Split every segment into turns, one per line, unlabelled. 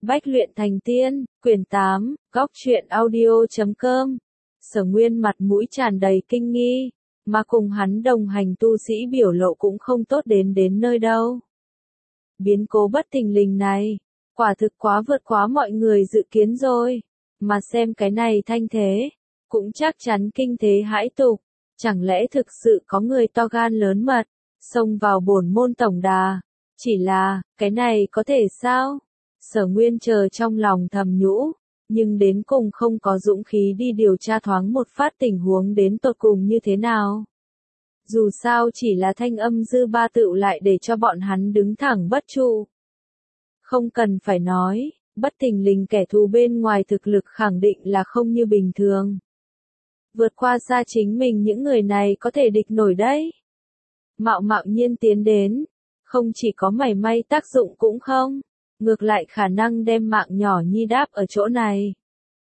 Bách luyện thành tiên, quyển 8, góc truyện audio.com. Sở Nguyên mặt mũi tràn đầy kinh nghi, mà cùng hắn đồng hành tu sĩ biểu lộ cũng không tốt đến nơi đâu. Biến cố bất thình lình này, quả thực quá vượt quá mọi người dự kiến rồi, mà xem cái này thanh thế, cũng chắc chắn kinh thế hãi tục, chẳng lẽ thực sự có người to gan lớn mật, xông vào bổn môn tổng đà, chỉ là, cái này có thể sao? Sở Nguyên chờ trong lòng thầm nhũ, nhưng đến cùng không có dũng khí đi điều tra thoáng một phát tình huống đến tột cùng như thế nào. Dù sao chỉ là thanh âm dư ba tựu lại để cho bọn hắn đứng thẳng bất trụ. Không cần phải nói, bất thình lình kẻ thù bên ngoài thực lực khẳng định là không như bình thường. Vượt qua xa chính mình những người này có thể địch nổi đấy. Mạo nhiên tiến đến, không chỉ có mảy may tác dụng cũng không, ngược lại khả năng đem mạng nhỏ nhi đáp ở chỗ này.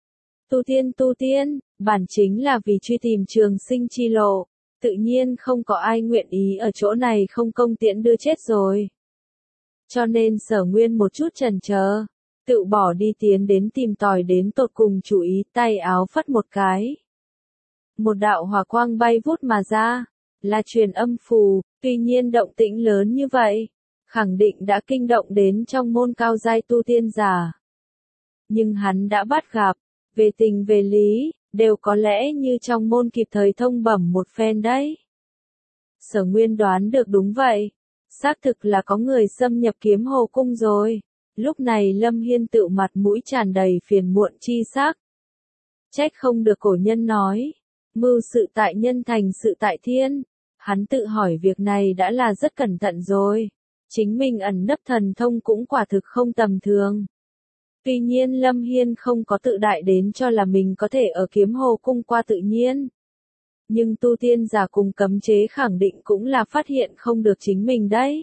Tu tiên, bản chính là vì truy tìm trường sinh chi lộ, tự nhiên không có ai nguyện ý ở chỗ này không công tiễn đưa chết rồi. Cho nên Sở Nguyên một chút chần chờ, tự bỏ đi tiến đến tìm tòi đến tột cùng chú ý tay áo phất một cái. Một đạo hỏa quang bay vút mà ra, là truyền âm phù, tuy nhiên động tĩnh lớn như vậy, khẳng định đã kinh động đến trong môn cao giai tu tiên giả. Nhưng hắn đã bắt gặp, về tình về lý, đều có lẽ như trong môn kịp thời thông bẩm một phen đấy. Sở Nguyên đoán được đúng vậy, xác thực là có người xâm nhập Kiếm Hồ Cung rồi. Lúc này Lâm Hiên tự mặt mũi tràn đầy phiền muộn chi sắc. Trách không được cổ nhân nói, mưu sự tại nhân thành sự tại thiên. Hắn tự hỏi việc này đã là rất cẩn thận rồi. Chính mình ẩn nấp thần thông cũng quả thực không tầm thường. Tuy nhiên Lâm Hiên không có tự đại đến cho là mình có thể ở Kiếm Hồ Cung qua tự nhiên. Nhưng tu tiên giả cùng cấm chế khẳng định cũng là phát hiện không được chính mình đấy.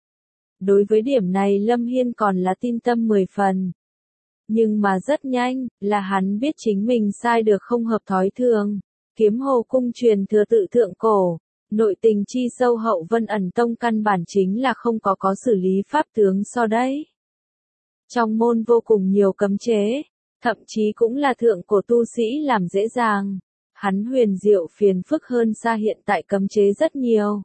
Đối với điểm này Lâm Hiên còn là tin tâm 10 phần. Nhưng mà rất nhanh, là hắn biết chính mình sai được không hợp thói thường. Kiếm Hồ Cung truyền thừa tự thượng cổ, nội tình chi sâu hậu Vân Ẩn Tông căn bản chính là không có xử lý pháp tướng so đấy. Trong môn vô cùng nhiều cấm chế, thậm chí cũng là thượng cổ tu sĩ làm dễ dàng. Hắn huyền diệu phiền phức hơn xa hiện tại cấm chế rất nhiều.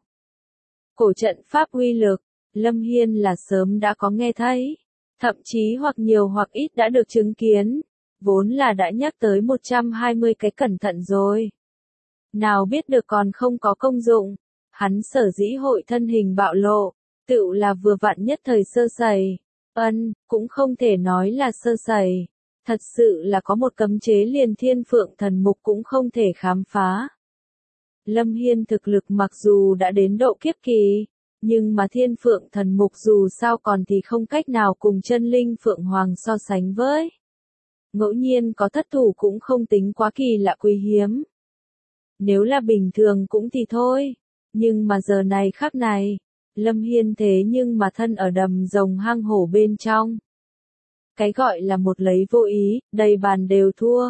Cổ trận pháp uy lực, Lâm Hiên là sớm đã có nghe thấy, thậm chí hoặc nhiều hoặc ít đã được chứng kiến, vốn là đã nhắc tới 120 cái cẩn thận rồi. Nào biết được còn không có công dụng, hắn sở dĩ hội thân hình bạo lộ, tựu là vừa vặn nhất thời sơ sẩy. Cũng không thể nói là sơ sẩy, thật sự là có một cấm chế liền Thiên Phượng Thần Mục cũng không thể khám phá. Lâm Hiên thực lực mặc dù đã đến độ kiếp kỳ, nhưng mà Thiên Phượng Thần Mục dù sao còn thì không cách nào cùng chân linh Phượng Hoàng so sánh với. Ngẫu nhiên có thất thủ cũng không tính quá kỳ lạ quý hiếm. Nếu là bình thường cũng thì thôi, nhưng mà giờ này khắc này, Lâm Hiên thế nhưng mà thân ở đầm rồng hang hổ bên trong. Cái gọi là một lấy vô ý, đầy bàn đều thua.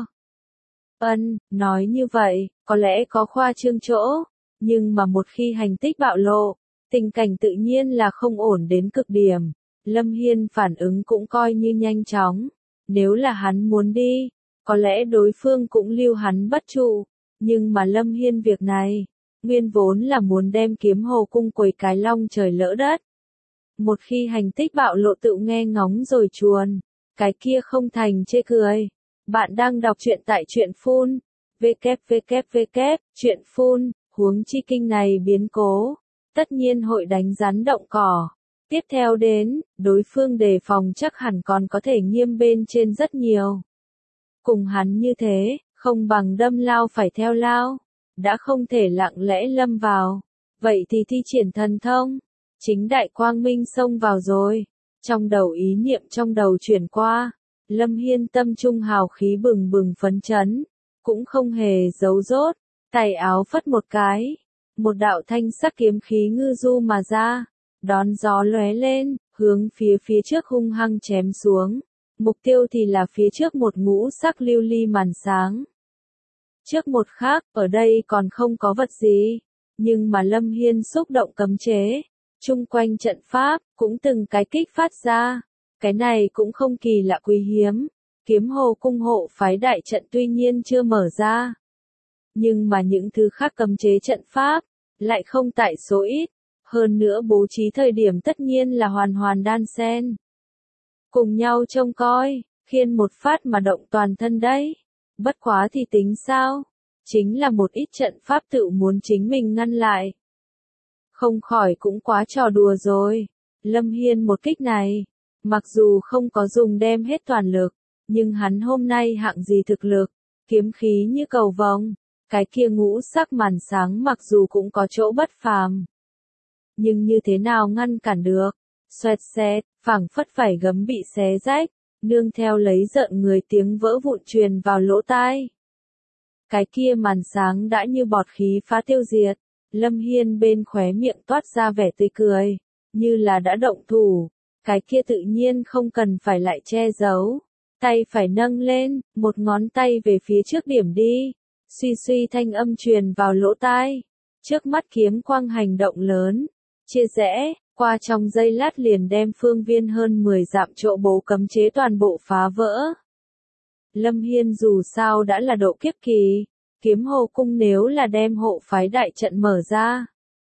Nói như vậy, có lẽ có khoa trương chỗ, nhưng mà một khi hành tích bạo lộ, tình cảnh tự nhiên là không ổn đến cực điểm. Lâm Hiên phản ứng cũng coi như nhanh chóng. Nếu là hắn muốn đi, có lẽ đối phương cũng lưu hắn bất trụ. Nhưng mà Lâm Hiên việc này, nguyên vốn là muốn đem Kiếm Hồ Cung quấy cái long trời lỡ đất. Một khi hành tích bạo lộ tự nghe ngóng rồi chuồn, cái kia không thành chê cười. Bạn đang đọc truyện tại truyện phun, truyện phun, huống chi kinh này biến cố, tất nhiên hội đánh rắn động cỏ. Tiếp theo đến, đối phương đề phòng chắc hẳn còn có thể nghiêm bên trên rất nhiều. Cùng hắn như thế, không bằng đâm lao phải theo lao, đã không thể lặng lẽ lâm vào, vậy thì thi triển thần thông, chính đại quang minh xông vào rồi. Trong đầu ý niệm trong đầu chuyển qua, Lâm Hiên tâm trung hào khí bừng bừng phấn chấn, cũng không hề giấu dốt, tay áo phất một cái, một đạo thanh sắc kiếm khí ngư du mà ra, đón gió lóe lên, hướng phía trước hung hăng chém xuống, mục tiêu thì là phía trước một ngũ sắc lưu ly màn sáng. Trước một khác, ở đây còn không có vật gì, nhưng mà Lâm Hiên xúc động cấm chế, chung quanh trận pháp, cũng từng cái kích phát ra, Cái này cũng không kỳ lạ quý hiếm, Kiếm Hồ cung hộ phái đại trận tuy nhiên chưa mở ra. Nhưng mà những thứ khác cấm chế trận pháp, lại không tại số ít, hơn nữa bố trí thời điểm tất nhiên là hoàn hoàn đan xen. Cùng nhau trông coi, khiên một phát mà động toàn thân đấy. Bất quá thì tính sao? Chính là một ít trận pháp tự muốn chính mình ngăn lại. Không khỏi cũng quá trò đùa rồi. Lâm Hiên một kích này, mặc dù không có dùng đem hết toàn lực, nhưng hắn hôm nay hạng gì thực lực, kiếm khí như cầu vồng, cái kia ngũ sắc màn sáng mặc dù cũng có chỗ bất phàm. Nhưng như thế nào ngăn cản được? Xoẹt xẹt, phảng phất vảy gấm bị xé rách, nương theo lấy giận người tiếng vỡ vụn truyền vào lỗ tai. Cái kia màn sáng đã như bọt khí phá tiêu diệt, Lâm Hiên bên khóe miệng toát ra vẻ tươi cười, như là đã động thủ, cái kia tự nhiên không cần phải lại che giấu. Tay phải nâng lên, một ngón tay về phía trước điểm đi, suy suy thanh âm truyền vào lỗ tai. Trước mắt kiếm quang hành động lớn, chia rẽ, qua trong giây lát liền đem phương viên hơn 10 dặm chỗ bố cấm chế toàn bộ phá vỡ. Lâm Hiên dù sao đã là độ kiếp kỳ, Kiếm Hồ cung nếu là đem hộ phái đại trận mở ra,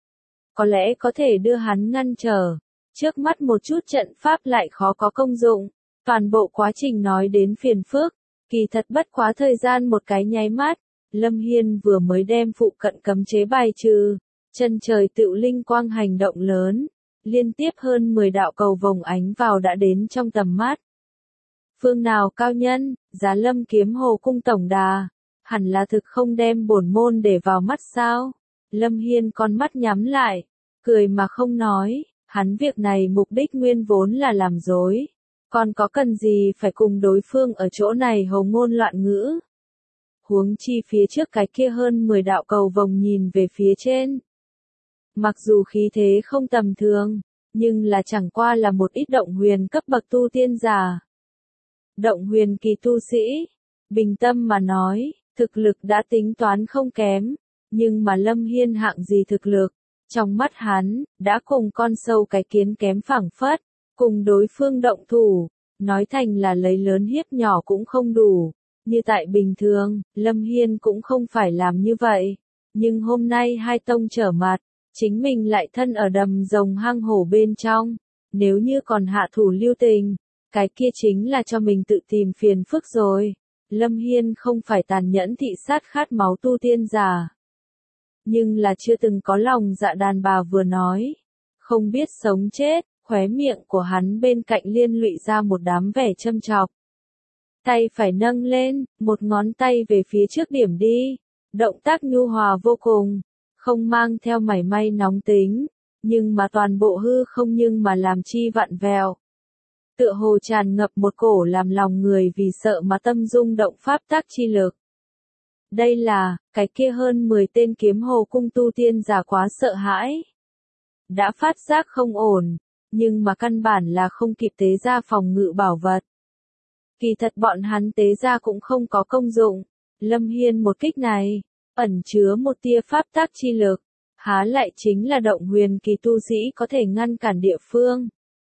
có lẽ có thể đưa hắn ngăn trở. Trước mắt một chút trận pháp lại khó có công dụng, toàn bộ quá trình nói đến phiền phức, kỳ thật bất quá thời gian một cái nháy mắt, Lâm Hiên vừa mới đem phụ cận cấm chế bài trừ, chân trời tựu linh quang hành động lớn, liên tiếp hơn 10 đạo cầu vồng ánh vào đã đến trong tầm mắt. Phương nào cao nhân, giá Lâm Kiếm Hồ cung tổng đà, hẳn là thực không đem bổn môn để vào mắt sao? Lâm Hiên con mắt nhắm lại, cười mà không nói, hắn việc này mục đích nguyên vốn là làm dối, còn có cần gì phải cùng đối phương ở chỗ này hầu ngôn loạn ngữ. Huống chi phía trước cái kia hơn 10 đạo cầu vồng nhìn về phía trên. Mặc dù khí thế không tầm thường, nhưng là chẳng qua là một ít động huyền cấp bậc tu tiên giả. Động huyền kỳ tu sĩ, bình tâm mà nói, thực lực đã tính toán không kém, nhưng mà Lâm Hiên hạng gì thực lực, trong mắt hắn, đã cùng con sâu cái kiến kém phảng phất, cùng đối phương động thủ, nói thành là lấy lớn hiếp nhỏ cũng không đủ, như tại bình thường, Lâm Hiên cũng không phải làm như vậy, nhưng hôm nay hai tông trở mặt, chính mình lại thân ở đầm rồng hang hổ bên trong, nếu như còn hạ thủ lưu tình, cái kia chính là cho mình tự tìm phiền phức rồi. Lâm Hiên không phải tàn nhẫn thị sát khát máu tu tiên giả, nhưng là chưa từng có lòng dạ đàn bà vừa nói, không biết sống chết, khóe miệng của hắn bên cạnh liên lụy ra một đám vẻ châm chọc. Tay phải nâng lên, một ngón tay về phía trước điểm đi, động tác nhu hòa vô cùng, không mang theo mảy may nóng tính, nhưng mà toàn bộ hư không nhưng mà làm chi vặn vẹo. Tựa hồ tràn ngập một cổ làm lòng người vì sợ mà tâm rung động pháp tác chi lực. Đây là, cái kia hơn 10 tên Kiếm Hồ cung tu tiên giả quá sợ hãi. Đã phát giác không ổn, nhưng mà căn bản là không kịp tế ra phòng ngự bảo vật. Kỳ thật bọn hắn tế ra cũng không có công dụng, Lâm Hiên một kích này, ẩn chứa một tia pháp tác chi lực, há lại chính là động huyền kỳ tu sĩ có thể ngăn cản địa phương.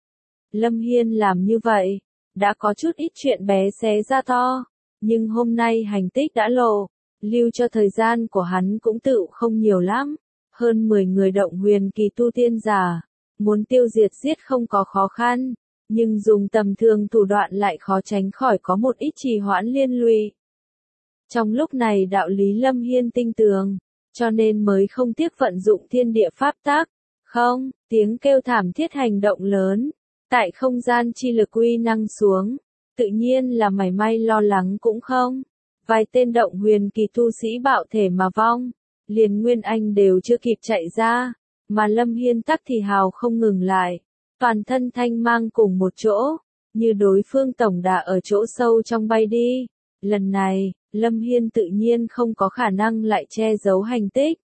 Lâm Hiên làm như vậy, đã có chút ít chuyện bé xé ra to, nhưng hôm nay hành tích đã lộ, lưu cho thời gian của hắn cũng tự không nhiều lắm, hơn 10 người động huyền kỳ tu tiên giả, muốn tiêu diệt giết không có khó khăn, nhưng dùng tầm thường thủ đoạn lại khó tránh khỏi có một ít trì hoãn liên lụy. Trong lúc này đạo lý Lâm Hiên tinh tường, cho nên mới không tiếc vận dụng thiên địa pháp tác, không, tiếng kêu thảm thiết hành động lớn. Tại không gian chi lực uy năng xuống, tự nhiên là mảy may lo lắng cũng không. Vài tên động huyền kỳ tu sĩ bạo thể mà vong, liền Nguyên Anh đều chưa kịp chạy ra, mà Lâm Hiên tắc thì hào không ngừng lại, toàn thân thanh mang cùng một chỗ, như đối phương tổng đà ở chỗ sâu trong bay đi. Lần này, Lâm Hiên tự nhiên không có khả năng lại che giấu hành tích.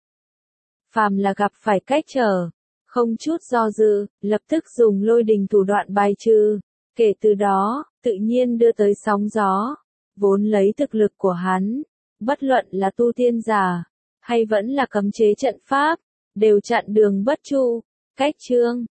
Phàm là gặp phải cách trở, không chút do dự, lập tức dùng lôi đình thủ đoạn bài trừ, kể từ đó, tự nhiên đưa tới sóng gió, vốn lấy thực lực của hắn, bất luận là tu tiên giả, hay vẫn là cấm chế trận pháp, đều chặn đường bất trụ. Cách chương